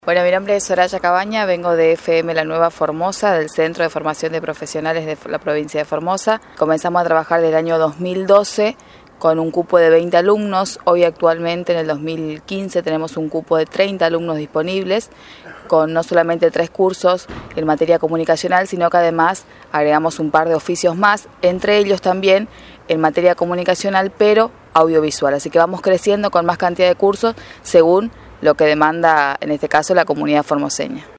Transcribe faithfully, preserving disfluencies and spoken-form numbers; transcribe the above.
Bueno, mi nombre es Soraya Cabaña, vengo de F M La Nueva Formosa, del Centro de Formación de Profesionales de la provincia de Formosa. Comenzamos a trabajar desde el año dos mil doce con un cupo de veinte alumnos. Hoy actualmente en el dos mil quince tenemos un cupo de treinta alumnos disponibles, con no solamente tres cursos en materia comunicacional, sino que además agregamos un par de oficios más, entre ellos también en materia comunicacional, pero audiovisual. Así que vamos creciendo con más cantidad de cursos según lo que demanda, en este caso, la comunidad formoseña.